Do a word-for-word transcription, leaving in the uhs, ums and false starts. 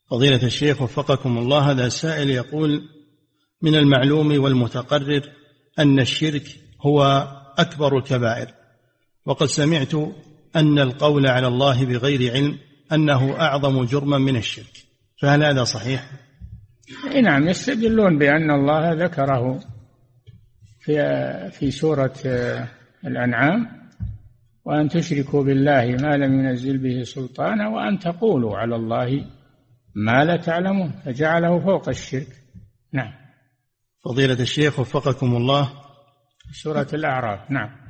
فضيلة الشيخ وفقكم الله، هذا سائل يقول: من المعلوم والمتقرر أن الشرك هو أكبر الكبائر، وقد سمعت أن القول على الله بغير علم أنه أعظم جرما من الشرك، فهل هذا صحيح؟ نعم، يستدلون بأن الله ذكره في في سورة الأنعام: وأن تشركوا بالله ما لم ينزل به سلطانا وأن تقولوا على الله ما لا تعلمون، فجعله فوق الشرك. نعم. فضيلة الشيخ وفقكم الله، سورة الأعراف. نعم.